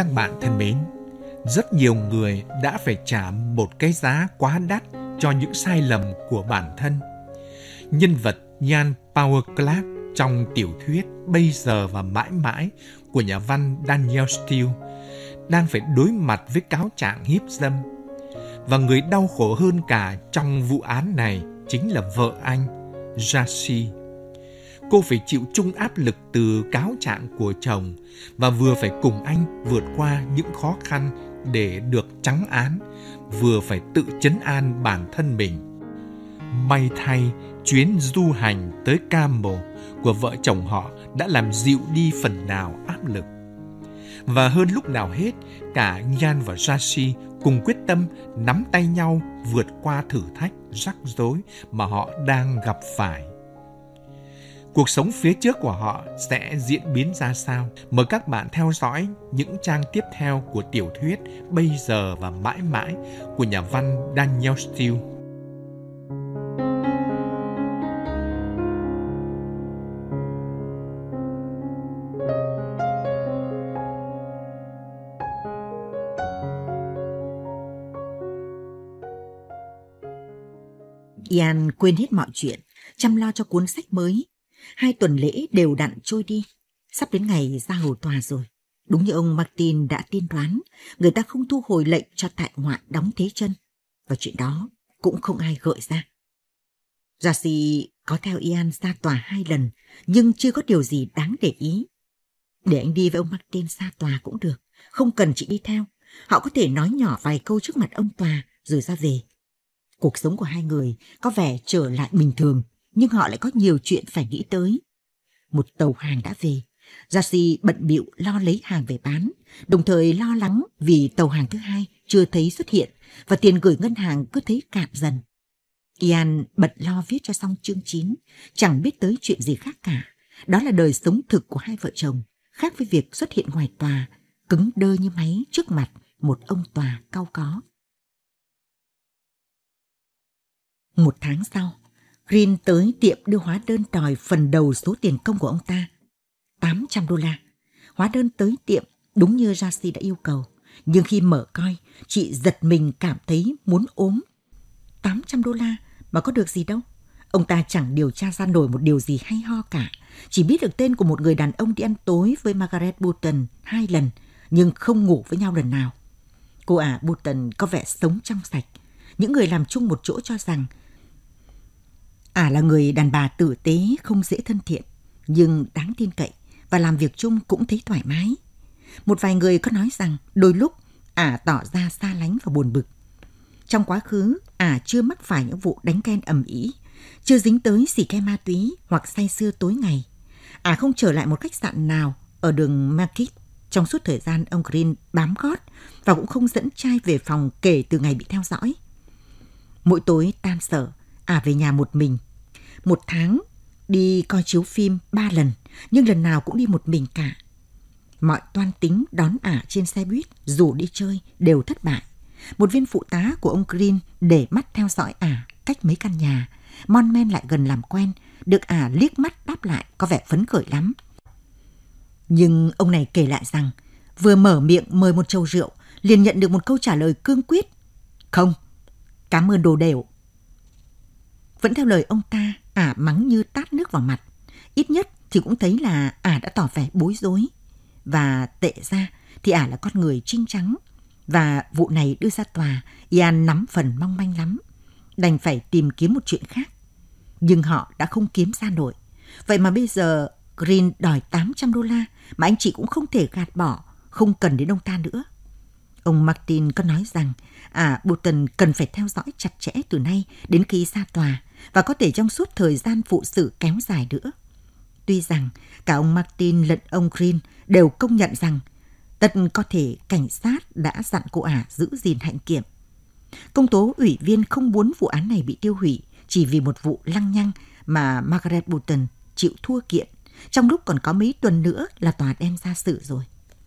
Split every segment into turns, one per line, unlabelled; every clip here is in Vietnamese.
Các bạn thân mến, rất nhiều người đã phải trả một cái giá quá đắt cho những sai lầm của bản thân. Nhân vật Jan Paul Clark trong tiểu thuyết Bây giờ và mãi mãi của nhà văn Daniel Steele đang phải đối mặt với cáo trạng hiếp dâm. Và người đau khổ hơn cả trong vụ án này chính là vợ anh, Jacy. Cô phải chịu chung áp lực từ cáo trạng của chồng và vừa phải cùng anh vượt qua những khó khăn để được trắng án, vừa phải tự trấn an bản thân mình. May thay, chuyến du hành tới Campo của vợ chồng họ đã làm dịu đi phần nào áp lực. Và hơn lúc nào hết, cả Jan và Jacy cùng quyết tâm nắm tay nhau vượt qua thử thách rắc rối mà họ đang gặp phải. Cuộc sống phía trước của họ sẽ diễn biến ra sao? Mời các bạn theo dõi những trang tiếp theo của tiểu thuyết Bây giờ và mãi mãi của nhà văn Daniel Steele.
Ian quên hết mọi chuyện, chăm lo cho cuốn sách mới. 2 tuần lễ đều đặn trôi đi, sắp đến ngày ra hầu tòa rồi. Đúng như ông Martin đã tiên đoán, người ta không thu hồi lệnh cho tại ngoại đóng thế chân, và chuyện đó cũng không ai gợi ra. Jacy có theo Ian ra tòa 2 lần, nhưng chưa có điều gì đáng để ý. Để anh đi với ông Martin ra tòa cũng được, không cần chị đi theo. Họ có thể nói nhỏ vài câu trước mặt ông tòa rồi ra về. Cuộc sống của 2 người có vẻ trở lại bình thường, nhưng họ lại có nhiều chuyện phải nghĩ tới. Một tàu hàng đã về. Jacy bận bịu lo lấy hàng về bán, đồng thời lo lắng vì tàu hàng thứ 2 chưa thấy xuất hiện và tiền gửi ngân hàng cứ thấy cạn dần. Ian bận lo viết cho xong chương 9, chẳng biết tới chuyện gì khác cả. Đó là đời sống thực của 2 vợ chồng, khác với việc xuất hiện ngoài tòa, cứng đơ như máy trước mặt một ông tòa cau có. 1 tháng sau, Green tới tiệm đưa hóa đơn đòi phần đầu số tiền công của ông ta, $800. Hóa đơn tới tiệm đúng như Jacy đã yêu cầu, nhưng khi mở coi, chị giật mình cảm thấy muốn ốm. $800 mà có được gì đâu. Ông ta chẳng điều tra ra nổi một điều gì hay ho cả, chỉ biết được tên của một người đàn ông đi ăn tối với Margaret Button 2 lần, nhưng không ngủ với nhau lần nào. Cô ả Button có vẻ sống trong sạch. Những người làm chung một chỗ cho rằng ả là người đàn bà tử tế, không dễ thân thiện, nhưng đáng tin cậy và làm việc chung cũng thấy thoải mái. Một vài người có nói rằng đôi lúc ả tỏ ra xa lánh và buồn bực. Trong quá khứ, ả chưa mắc phải những vụ đánh ghen ầm ĩ, chưa dính tới xì ke ma túy hoặc say sưa tối ngày. Ả không trở lại một khách sạn nào ở đường Market trong suốt thời gian ông Green bám gót và cũng không dẫn trai về phòng kể từ ngày bị theo dõi. Mỗi tối tan sở, ả về nhà một mình. 1 tháng đi coi chiếu phim 3 lần, nhưng lần nào cũng đi một mình cả. Mọi toan tính đón ả trên xe buýt, rủ đi chơi đều thất bại. Một viên phụ tá của ông Green để mắt theo dõi ả cách mấy căn nhà, mon men lại gần làm quen, được ả liếc mắt đáp lại có vẻ phấn khởi lắm. Nhưng ông này kể lại rằng vừa mở miệng mời một chầu rượu liền nhận được một câu trả lời cương quyết: "Không, cảm ơn đồ đều." Vẫn theo lời ông ta, ả mắng như tát nước vào mặt. Ít nhất thì cũng thấy là ả đã tỏ vẻ bối rối. Và tệ ra thì ả là con người trinh trắng. Và vụ này đưa ra tòa, Ian nắm phần mong manh lắm. Đành phải tìm kiếm một chuyện khác. Nhưng họ đã không kiếm ra nổi. Vậy mà bây giờ Green đòi $800 mà anh chị cũng không thể gạt bỏ, không cần đến ông ta nữa. Ông Martin có nói rằng Button cần phải theo dõi chặt chẽ từ nay đến khi ra tòa và có thể trong suốt thời gian phụ xử kéo dài nữa. Tuy rằng cả ông Martin lẫn ông Green đều công nhận rằng tất có thể cảnh sát đã dặn cô ả giữ gìn hạnh kiểm. Công tố ủy viên không muốn vụ án này bị tiêu hủy chỉ vì một vụ lăng nhăng mà Margaret Button chịu thua kiện, trong lúc còn có mấy tuần nữa là tòa đem ra xử rồi.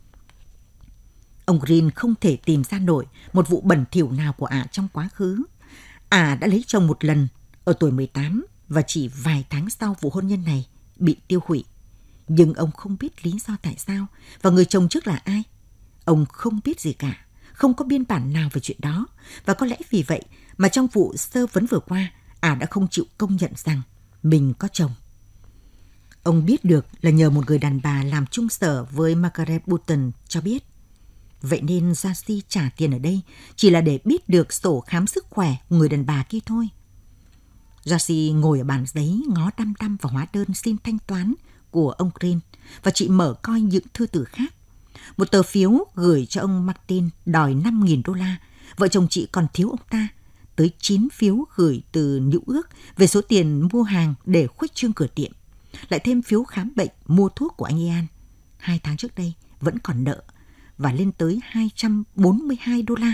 Ông Green không thể tìm ra nổi một vụ bẩn thỉu nào của ả trong quá khứ. Ả đã lấy chồng 1 lần ở tuổi 18 và chỉ vài tháng sau vụ hôn nhân này bị tiêu hủy. Nhưng ông không biết lý do tại sao và người chồng trước là ai. Ông không biết gì cả, không có biên bản nào về chuyện đó, và có lẽ vì vậy mà trong vụ sơ vấn vừa qua, đã không chịu công nhận rằng mình có chồng. Ông biết được là nhờ một người đàn bà làm chung sở với Margaret Button cho biết. Vậy nên Darcy trả tiền ở đây chỉ là để biết được sổ khám sức khỏe của người đàn bà kia thôi. Darcy ngồi ở bàn giấy ngó đăm đăm vào hóa đơn xin thanh toán của ông Green và chị mở coi những thư từ khác. Một tờ phiếu gửi cho ông Martin đòi $5.000. Vợ chồng chị còn thiếu ông ta tới 9 phiếu gửi từ New York về số tiền mua hàng để khuếch trương cửa tiệm. Lại thêm phiếu khám bệnh, mua thuốc của anh Ian 2 tháng trước đây vẫn còn nợ và lên tới $242.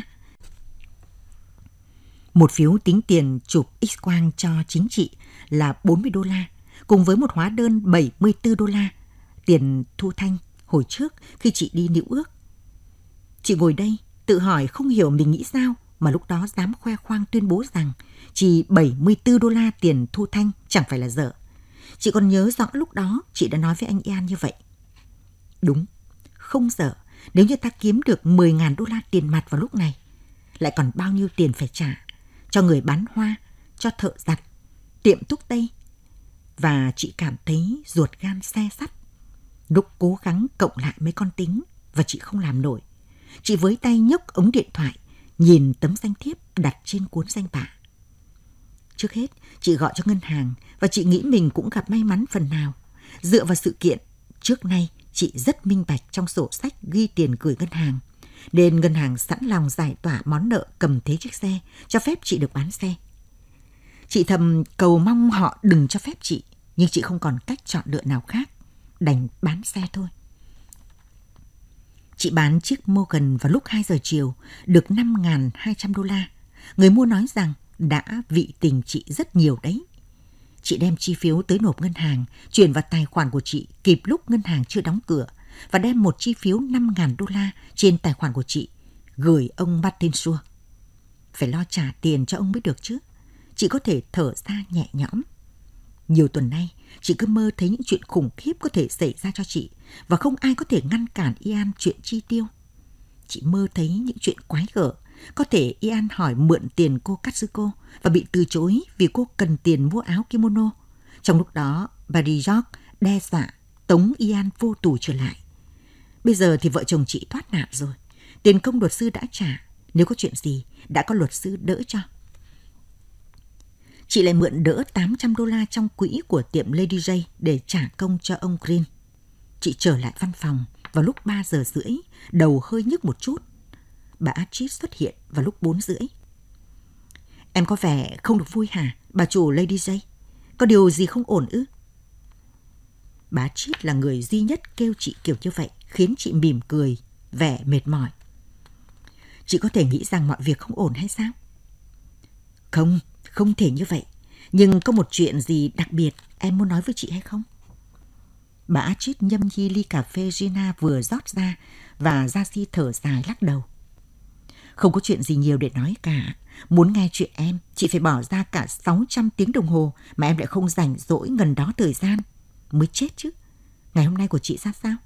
Một phiếu tính tiền chụp X-quang cho chính chị là $40, cùng với một hóa đơn $74 tiền thu thanh hồi trước khi chị đi New York. Chị ngồi đây tự hỏi không hiểu mình nghĩ sao mà lúc đó dám khoe khoang tuyên bố rằng chỉ $74 tiền thu thanh chẳng phải là dở. Chị còn nhớ rõ lúc đó chị đã nói với anh Ian như vậy. Đúng, không dở. Nếu như ta kiếm được $10.000 tiền mặt vào lúc này, lại còn bao nhiêu tiền phải trả cho người bán hoa, cho thợ giặt, tiệm thuốc tây. Và chị cảm thấy ruột gan se sắt. Lúc cố gắng cộng lại mấy con tính và chị không làm nổi. Chị với tay nhấc ống điện thoại, nhìn tấm danh thiếp đặt trên cuốn danh bạ. Trước hết, chị gọi cho ngân hàng và chị nghĩ mình cũng gặp may mắn phần nào. Dựa vào sự kiện, trước nay chị rất minh bạch trong sổ sách ghi tiền gửi ngân hàng, nên ngân hàng sẵn lòng giải tỏa món nợ cầm thế chiếc xe, cho phép chị được bán xe. Chị thầm cầu mong họ đừng cho phép chị, nhưng chị không còn cách chọn lựa nào khác, đành bán xe thôi. Chị bán chiếc Morgan vào lúc 2 giờ chiều, được $5.200. Người mua nói rằng đã vị tình chị rất nhiều đấy. Chị đem chi phiếu tới nộp ngân hàng, chuyển vào tài khoản của chị kịp lúc ngân hàng chưa đóng cửa, và đem một chi phiếu $5.000 trên tài khoản của chị gửi ông Martin Shaw. Phải lo trả tiền cho ông mới được chứ. Chị có thể thở ra nhẹ nhõm. Nhiều tuần nay, chị cứ mơ thấy những chuyện khủng khiếp có thể xảy ra cho chị, và không ai có thể ngăn cản Ian chuyện chi tiêu. Chị mơ thấy những chuyện quái gở. Có thể Ian hỏi mượn tiền cô Katsuko và bị từ chối vì cô cần tiền mua áo kimono. Trong lúc đó, Barry George đe dọa tống Ian vô tù trở lại. Bây giờ thì vợ chồng chị thoát nạn rồi. Tiền công luật sư đã trả. Nếu có chuyện gì, đã có luật sư đỡ cho. Chị lại mượn đỡ $800 trong quỹ của tiệm Lady J để trả công cho ông Green. Chị trở lại văn phòng vào lúc 3 giờ rưỡi, đầu hơi nhức một chút. Bà Archie xuất hiện vào lúc 4 rưỡi. Em có vẻ không được vui hả, bà chủ Lady J? Có điều gì không ổn ư? Bà Archie là người duy nhất kêu chị kiểu như vậy, khiến chị mỉm cười, vẻ mệt mỏi. Chị có thể nghĩ rằng mọi việc không ổn hay sao? Không thể như vậy. Nhưng có một chuyện gì đặc biệt em muốn nói với chị hay không? Bà Archie nhâm nhi ly cà phê Gina vừa rót ra và Darcy thở dài lắc đầu. Không có chuyện gì nhiều để nói cả. Muốn nghe chuyện em, chị phải bỏ ra cả 600 tiếng đồng hồ mà em lại không rảnh rỗi ngần đó thời gian. Mới chết chứ. Ngày hôm nay của chị ra sao?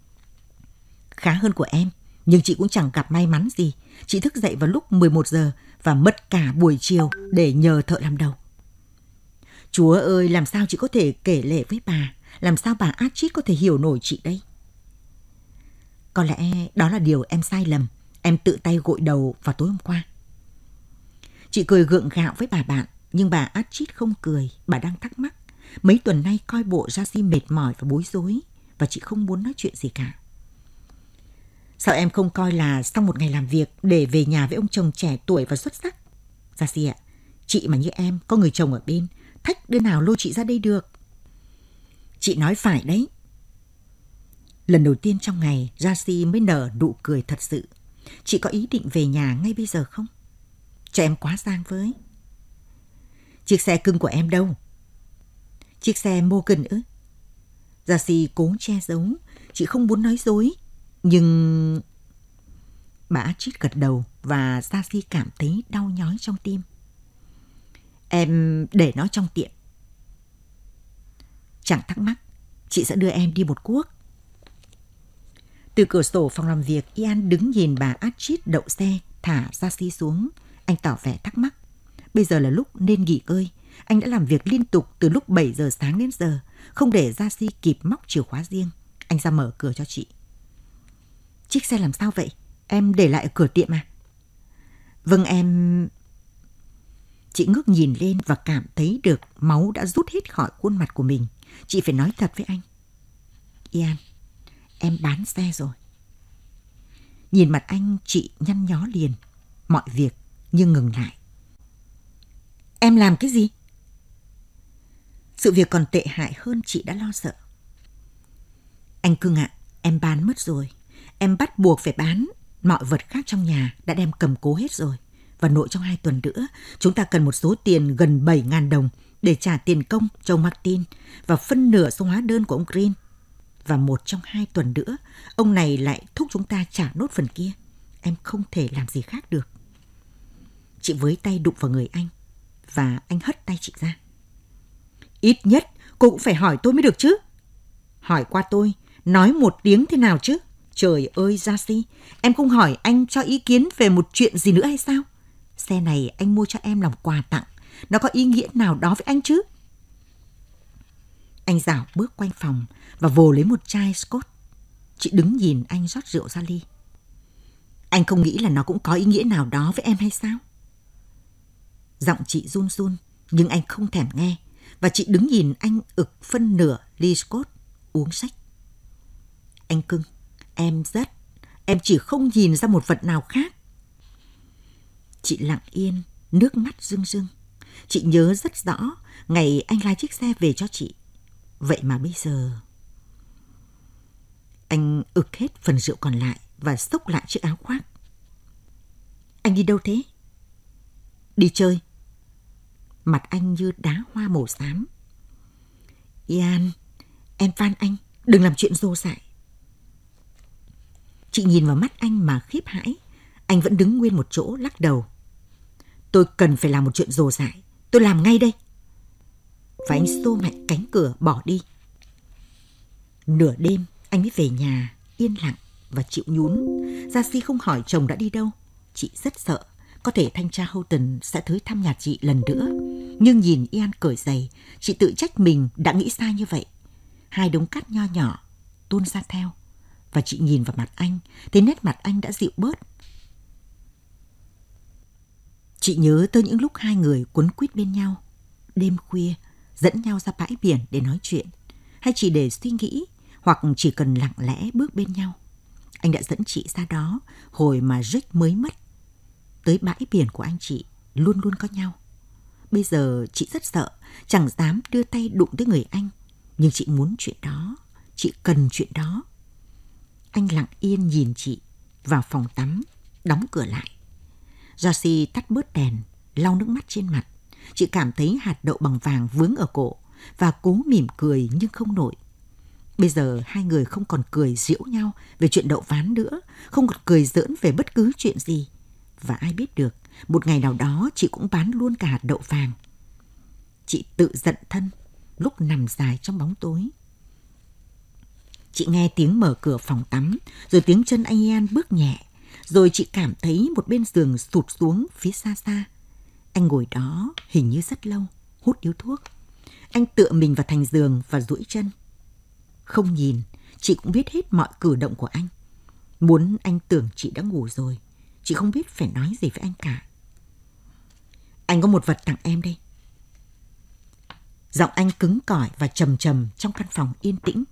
Khá hơn của em, nhưng chị cũng chẳng gặp may mắn gì. Chị thức dậy vào lúc 11 giờ và mất cả buổi chiều để nhờ thợ làm đầu. Chúa ơi, làm sao chị có thể kể lể với bà? Làm sao bà Archie có thể hiểu nổi chị đây? Có lẽ đó là điều em sai lầm. Em tự tay gội đầu vào tối hôm qua. Chị cười gượng gạo với bà bạn, nhưng bà Archie không cười. Bà đang thắc mắc. Mấy tuần nay coi bộ Darcy mệt mỏi và bối rối, và chị không muốn nói chuyện gì cả. Sao em không coi là sau một ngày làm việc để về nhà với ông chồng trẻ tuổi và xuất sắc? Darcy ạ, chị mà như em có người chồng ở bên, thách đứa nào lôi chị ra đây được. Chị nói phải đấy. Lần đầu tiên trong ngày, Darcy mới nở nụ cười thật sự. Chị có ý định về nhà ngay bây giờ không? Cho em quá giang với. Chiếc xe cưng của em đâu? Chiếc xe Morgan ư? Darcy cố che giấu. Chị không muốn nói dối. Nhưng... Bà Archie gật đầu và Darcy cảm thấy đau nhói trong tim. Em để nó trong tiệm. Chẳng thắc mắc, chị sẽ đưa em đi một cuốc. Từ cửa sổ phòng làm việc, Ian đứng nhìn bà Astrid đậu xe, thả Jacy xuống. Anh tỏ vẻ thắc mắc. Bây giờ là lúc nên nghỉ ngơi. Anh đã làm việc liên tục từ lúc 7 giờ sáng đến giờ, không để Jacy kịp móc chìa khóa riêng. Anh ra mở cửa cho chị. Chiếc xe làm sao vậy? Em để lại ở cửa tiệm à? Vâng em... Chị ngước nhìn lên và cảm thấy được máu đã rút hết khỏi khuôn mặt của mình. Chị phải nói thật với anh. Ian, em bán xe rồi. Nhìn mặt anh, chị nhăn nhó liền. Mọi việc nhưng ngừng lại. Em làm cái gì? Sự việc còn tệ hại hơn chị đã lo sợ. Anh cưng ạ, em bán mất rồi. Em bắt buộc phải bán. Mọi vật khác trong nhà đã đem cầm cố hết rồi. Và nội trong 2 tuần nữa, chúng ta cần một số tiền gần 7.000 đồng để trả tiền công cho ông Martin và phân nửa số hóa đơn của ông Green. Và 1 trong 2 tuần nữa, ông này lại thúc chúng ta trả nốt phần kia. Em không thể làm gì khác được. Chị với tay đụng vào người anh và anh hất tay chị ra. Ít nhất cô cũng phải hỏi tôi mới được chứ. Hỏi qua tôi, nói một tiếng thế nào chứ? Trời ơi Jacy, em không hỏi anh cho ý kiến về một chuyện gì nữa hay sao? Xe này anh mua cho em làm quà tặng. Nó có ý nghĩa nào đó với anh chứ? Anh dạo bước quanh phòng và vồ lấy một chai Scotch. Chị đứng nhìn anh rót rượu ra ly. Anh không nghĩ là nó cũng có ý nghĩa nào đó với em hay sao? Giọng chị run run, nhưng anh không thèm nghe. Và chị đứng nhìn anh ực phân nửa ly Scotch, uống sách. Anh cưng, em chỉ không nhìn ra một vật nào khác. Chị lặng yên, nước mắt rưng rưng. Chị nhớ rất rõ ngày anh lái chiếc xe về cho chị. Vậy mà bây giờ... Anh ực hết phần rượu còn lại và xốc lại chiếc áo khoác. Anh đi đâu thế? Đi chơi. Mặt anh như đá hoa màu xám. Ian, em van anh, đừng làm chuyện rô dại. Chị nhìn vào mắt anh mà khiếp hãi. Anh vẫn đứng nguyên một chỗ lắc đầu. Tôi cần phải làm một chuyện rồ dại. Tôi làm ngay đây. Và anh xô mạnh cánh cửa bỏ đi. Nửa đêm anh mới về nhà, yên lặng và chịu nhún. Jacy không hỏi chồng đã đi đâu. Chị rất sợ có thể thanh tra Houghton sẽ tới thăm nhà chị lần nữa. Nhưng nhìn Ian cởi giày, chị tự trách mình đã nghĩ sai như vậy. 2 đống cát nho nhỏ tuôn ra theo. Và chị nhìn vào mặt anh, thấy nét mặt anh đã dịu bớt. Chị nhớ tới những lúc 2 người quấn quýt bên nhau, đêm khuya, dẫn nhau ra bãi biển để nói chuyện, hay chỉ để suy nghĩ, hoặc chỉ cần lặng lẽ bước bên nhau. Anh đã dẫn chị ra đó hồi mà Rick mới mất. Tới bãi biển của anh chị luôn luôn có nhau. Bây giờ chị rất sợ, chẳng dám đưa tay đụng tới người anh. Nhưng chị muốn chuyện đó, chị cần chuyện đó. Anh lặng yên nhìn chị vào phòng tắm, đóng cửa lại. Jacy tắt bớt đèn, lau nước mắt trên mặt. Chị cảm thấy hạt đậu bằng vàng vướng ở cổ và cố mỉm cười nhưng không nổi. Bây giờ 2 người không còn cười giễu nhau về chuyện đậu ván nữa, không còn cười giỡn về bất cứ chuyện gì. Và ai biết được, một ngày nào đó chị cũng bán luôn cả hạt đậu vàng. Chị tự giận thân lúc nằm dài trong bóng tối. Chị nghe tiếng mở cửa phòng tắm, rồi tiếng chân anh Ian bước nhẹ. Rồi chị cảm thấy một bên giường sụt xuống phía xa xa. Anh ngồi đó hình như rất lâu, hút điếu thuốc. Anh tựa mình vào thành giường và duỗi chân. Không nhìn, chị cũng biết hết mọi cử động của anh. Muốn anh tưởng chị đã ngủ rồi, chị không biết phải nói gì với anh cả. Anh có một vật tặng em đây. Giọng anh cứng cỏi và trầm trầm trong căn phòng yên tĩnh.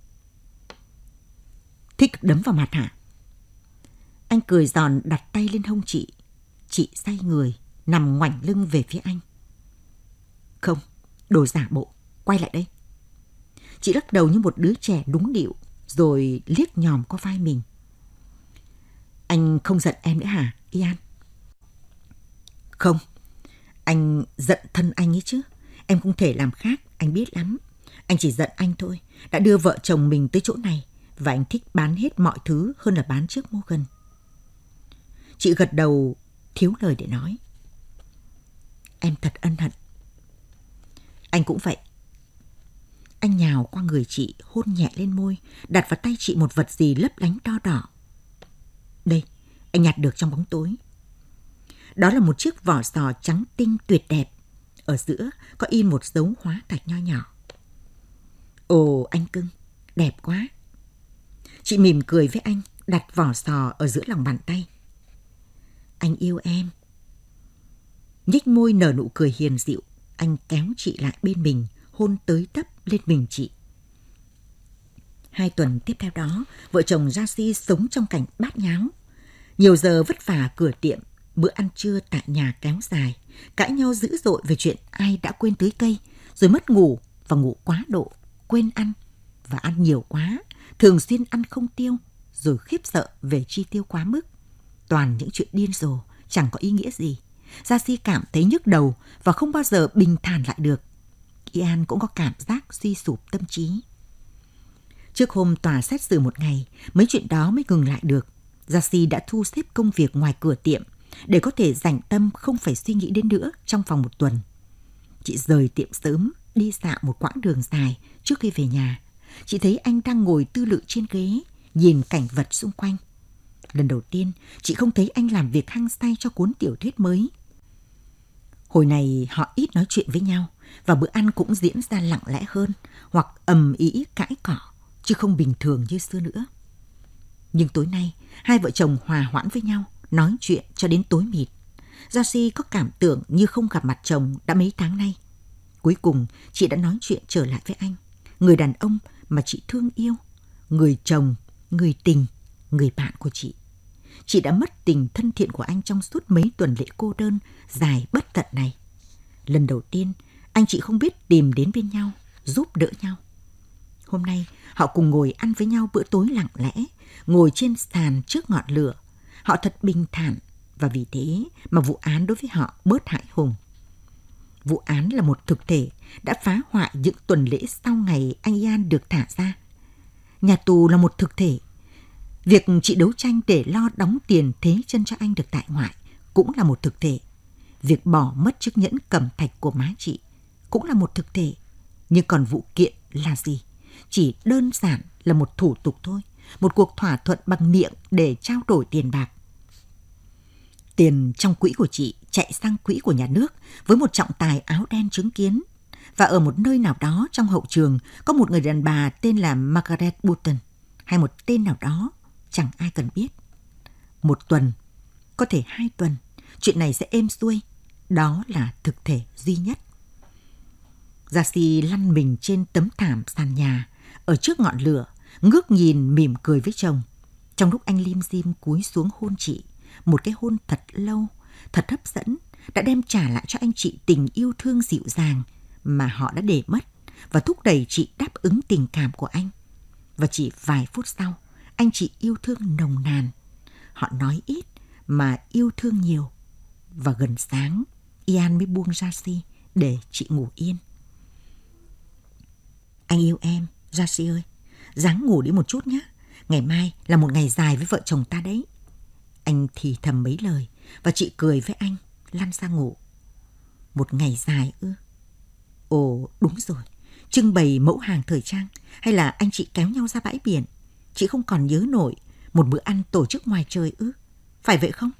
Thích đấm vào mặt hả? Anh cười giòn đặt tay lên hông chị. Chị xoay người, nằm ngoảnh lưng về phía anh. Không, đồ giả bộ, quay lại đây. Chị lắc đầu như một đứa trẻ đúng điệu, rồi liếc nhòm qua vai mình. Anh không giận em nữa hả, Ian? Không, anh giận thân anh ấy chứ. Em không thể làm khác, anh biết lắm. Anh chỉ giận anh thôi, đã đưa vợ chồng mình tới chỗ này. Và anh thích bán hết mọi thứ hơn là bán trước Morgan. Chị gật đầu, thiếu lời để nói. Em thật ân hận. Anh cũng vậy. Anh nhào qua người chị, hôn nhẹ lên môi, đặt vào tay chị một vật gì lấp lánh đỏ đỏ. Đây, anh nhặt được trong bóng tối. Đó là một chiếc vỏ sò trắng tinh tuyệt đẹp. Ở giữa có in một dấu hóa thạch nho nhỏ. Ồ, anh cưng, đẹp quá. Chị mỉm cười với anh, đặt vỏ sò ở giữa lòng bàn tay. Anh yêu em. Nhếch môi nở nụ cười hiền dịu, anh kéo chị lại bên mình, hôn tới tấp lên mình chị. 2 tuần tiếp theo đó, vợ chồng Jassy sống trong cảnh bát nháo. Nhiều giờ vất vả cửa tiệm, bữa ăn trưa tại nhà kéo dài, cãi nhau dữ dội về chuyện ai đã quên tưới cây, rồi mất ngủ và ngủ quá độ, quên ăn và ăn nhiều quá, thường xuyên ăn không tiêu, rồi khiếp sợ về chi tiêu quá mức. Toàn những chuyện điên rồ, chẳng có ý nghĩa gì. Jassy cảm thấy nhức đầu và không bao giờ bình thản lại được. Ian cũng có cảm giác suy sụp tâm trí. Trước hôm tòa xét xử một ngày, mấy chuyện đó mới ngừng lại được. Jassy đã thu xếp công việc ngoài cửa tiệm để có thể dành tâm không phải suy nghĩ đến nữa trong vòng 1 tuần. Chị rời tiệm sớm, đi dạo một quãng đường dài trước khi về nhà. Chị thấy anh đang ngồi tư lự trên ghế, nhìn cảnh vật xung quanh. Lần đầu tiên, chị không thấy anh làm việc hăng say cho cuốn tiểu thuyết mới. Hồi này họ ít nói chuyện với nhau và bữa ăn cũng diễn ra lặng lẽ hơn hoặc ầm ĩ cãi cọ, chứ không bình thường như xưa nữa. Nhưng tối nay, hai vợ chồng hòa hoãn với nhau, nói chuyện cho đến tối mịt. Jassy có cảm tưởng như không gặp mặt chồng đã mấy tháng nay. Cuối cùng, chị đã nói chuyện trở lại với anh, người đàn ông mà chị thương yêu, người chồng, người tình, người bạn của chị. Chị đã mất tình thân thiện của anh trong suốt mấy tuần lễ cô đơn dài bất tận này. Lần đầu tiên, anh chị không biết tìm đến bên nhau, giúp đỡ nhau. Hôm nay, họ cùng ngồi ăn với nhau bữa tối lặng lẽ, ngồi trên sàn trước ngọn lửa. Họ thật bình thản và vì thế mà vụ án đối với họ bớt hãi hùng. Vụ án là một thực thể đã phá hoại những tuần lễ sau ngày anh Ian được thả ra. Nhà tù là một thực thể. Việc chị đấu tranh để lo đóng tiền thế chân cho anh được tại ngoại cũng là một thực thể. Việc bỏ mất chiếc nhẫn cẩm thạch của má chị cũng là một thực thể. Nhưng còn vụ kiện là gì? Chỉ đơn giản là một thủ tục thôi, một cuộc thỏa thuận bằng miệng để trao đổi tiền bạc. Tiền trong quỹ của chị chạy sang quỹ của nhà nước với một trọng tài áo đen chứng kiến. Và ở một nơi nào đó trong hậu trường có một người đàn bà tên là Margaret Button, hay một tên nào đó, chẳng ai cần biết. 1 tuần, có thể 2 tuần, chuyện này sẽ êm xuôi. Đó là thực thể duy nhất. Jassy lăn mình trên tấm thảm sàn nhà, ở trước ngọn lửa, ngước nhìn mỉm cười với chồng. Trong lúc anh lim dim cúi xuống hôn chị, một cái hôn thật lâu, thật hấp dẫn, đã đem trả lại cho anh chị tình yêu thương dịu dàng mà họ đã để mất và thúc đẩy chị đáp ứng tình cảm của anh. Và chỉ vài phút sau, anh chị yêu thương nồng nàn. Họ nói ít mà yêu thương nhiều. Và gần sáng, Ian mới buông Jassy để chị ngủ yên. Anh yêu em, Jassy ơi. Ráng ngủ đi một chút nhé. Ngày mai là một ngày dài với vợ chồng ta đấy. Anh thì thầm mấy lời và chị cười với anh, lăn ra ngủ. Một ngày dài ư? Ồ, đúng rồi. Trưng bày mẫu hàng thời trang hay là anh chị kéo nhau ra bãi biển? Chị không còn nhớ nổi một bữa ăn tổ chức ngoài trời ư? Phải vậy không?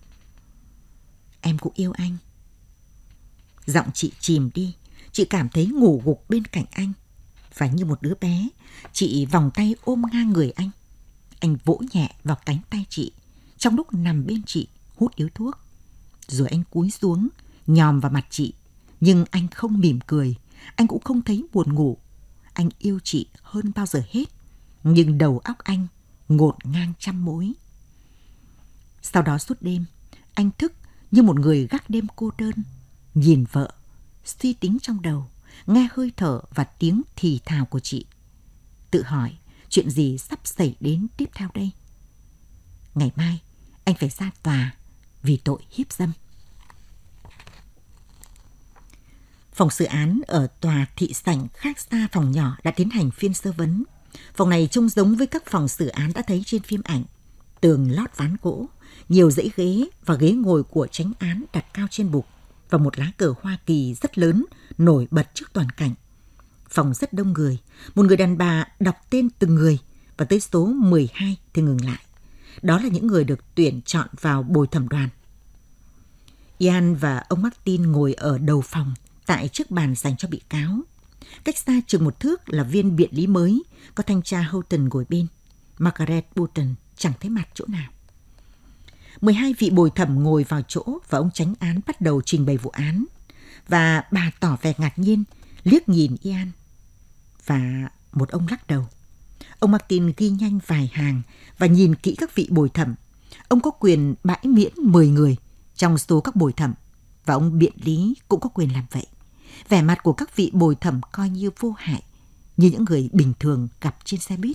Em cũng yêu anh. Giọng chị chìm đi. Chị cảm thấy ngủ gục bên cạnh anh. Và như một đứa bé, chị vòng tay ôm ngang người anh. Anh vỗ nhẹ vào cánh tay chị trong lúc nằm bên chị hút điếu thuốc. Rồi anh cúi xuống, nhòm vào mặt chị. Nhưng anh không mỉm cười. Anh cũng không thấy buồn ngủ. Anh yêu chị hơn bao giờ hết. Nhưng đầu óc anh ngổn ngang trăm mối. Sau đó suốt đêm, anh thức như một người gác đêm cô đơn, nhìn vợ, suy tính trong đầu, nghe hơi thở và tiếng thì thào của chị. Tự hỏi chuyện gì sắp xảy đến tiếp theo đây. Ngày mai, anh phải ra tòa vì tội hiếp dâm. Phòng xử án ở tòa thị sảnh khác xa phòng nhỏ đã tiến hành phiên sơ vấn. Phòng này trông giống với các phòng xử án đã thấy trên phim ảnh. Tường lót ván gỗ, nhiều dãy ghế và ghế ngồi của chánh án đặt cao trên bục và một lá cờ Hoa Kỳ rất lớn nổi bật trước toàn cảnh. Phòng rất đông người. Một người đàn bà đọc tên từng người và tới số 12 thì ngừng lại. Đó là những người được tuyển chọn vào bồi thẩm đoàn. Ian và ông Martin ngồi ở đầu phòng tại chiếc bàn dành cho bị cáo. Cách xa chừng một thước là viên biện lý mới, có thanh tra Houghton ngồi bên. Margaret Burton chẳng thấy mặt chỗ nào. 12 vị bồi thẩm ngồi vào chỗ và ông chánh án bắt đầu trình bày vụ án. Và bà tỏ vẻ ngạc nhiên, liếc nhìn Ian. Và một ông lắc đầu. Ông Martin ghi nhanh vài hàng và nhìn kỹ các vị bồi thẩm. Ông có quyền bãi miễn 10 người trong số các bồi thẩm, và ông biện lý cũng có quyền làm vậy. Vẻ mặt của các vị bồi thẩm coi như vô hại, như những người bình thường gặp trên xe buýt.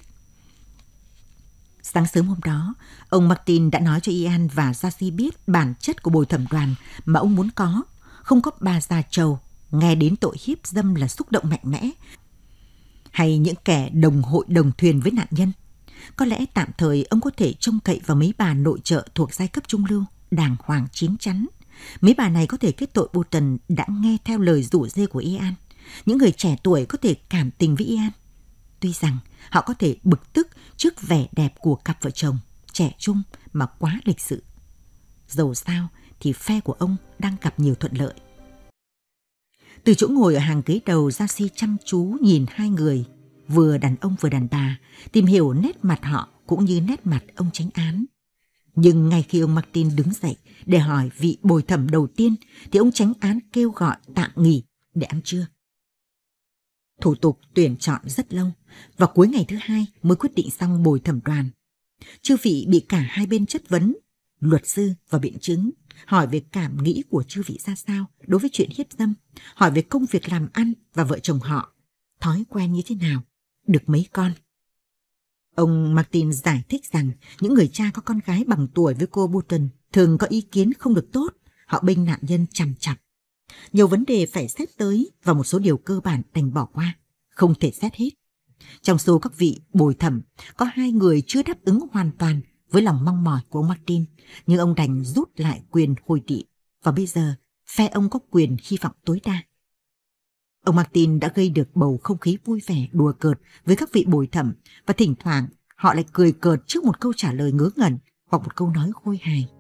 Sáng sớm hôm đó, ông Martin đã nói cho Ian và Darcy biết bản chất của bồi thẩm đoàn mà ông muốn có. Không có bà già trầu, nghe đến tội hiếp dâm là xúc động mạnh mẽ, hay những kẻ đồng hội đồng thuyền với nạn nhân. Có lẽ tạm thời ông có thể trông cậy vào mấy bà nội trợ thuộc giai cấp trung lưu, đàng hoàng chín chắn. Mấy bà này có thể kết tội Burton đã nghe theo lời rủ rê của Ian. Những người trẻ tuổi có thể cảm tình với Ian. Tuy rằng họ có thể bực tức trước vẻ đẹp của cặp vợ chồng trẻ trung mà quá lịch sự. Dầu sao thì phe của ông đang gặp nhiều thuận lợi. Từ chỗ ngồi ở hàng ghế đầu, Darcy chăm chú nhìn hai người, vừa đàn ông vừa đàn bà, tìm hiểu nét mặt họ cũng như nét mặt ông chánh án. Nhưng ngay khi ông Martin đứng dậy để hỏi vị bồi thẩm đầu tiên, thì ông chánh án kêu gọi tạm nghỉ để ăn trưa. Thủ tục tuyển chọn rất lâu, và cuối ngày thứ hai mới quyết định xong bồi thẩm đoàn. Chư vị bị cả hai bên chất vấn, luật sư và biện chứng, hỏi về cảm nghĩ của chư vị ra sao đối với chuyện hiếp dâm, hỏi về công việc làm ăn và vợ chồng họ, thói quen như thế nào, được mấy con. Ông Martin giải thích rằng những người cha có con gái bằng tuổi với cô Burton thường có ý kiến không được tốt, họ bênh nạn nhân chằm chằm. Nhiều vấn đề phải xét tới và một số điều cơ bản đành bỏ qua, không thể xét hết. Trong số các vị bồi thẩm, có 2 người chưa đáp ứng hoàn toàn với lòng mong mỏi của ông Martin, nhưng ông đành rút lại quyền hồi tị, và bây giờ phe ông có quyền hy vọng tối đa. Ông Martin đã gây được bầu không khí vui vẻ đùa cợt với các vị bồi thẩm, và thỉnh thoảng họ lại cười cợt trước một câu trả lời ngớ ngẩn hoặc một câu nói khôi hài.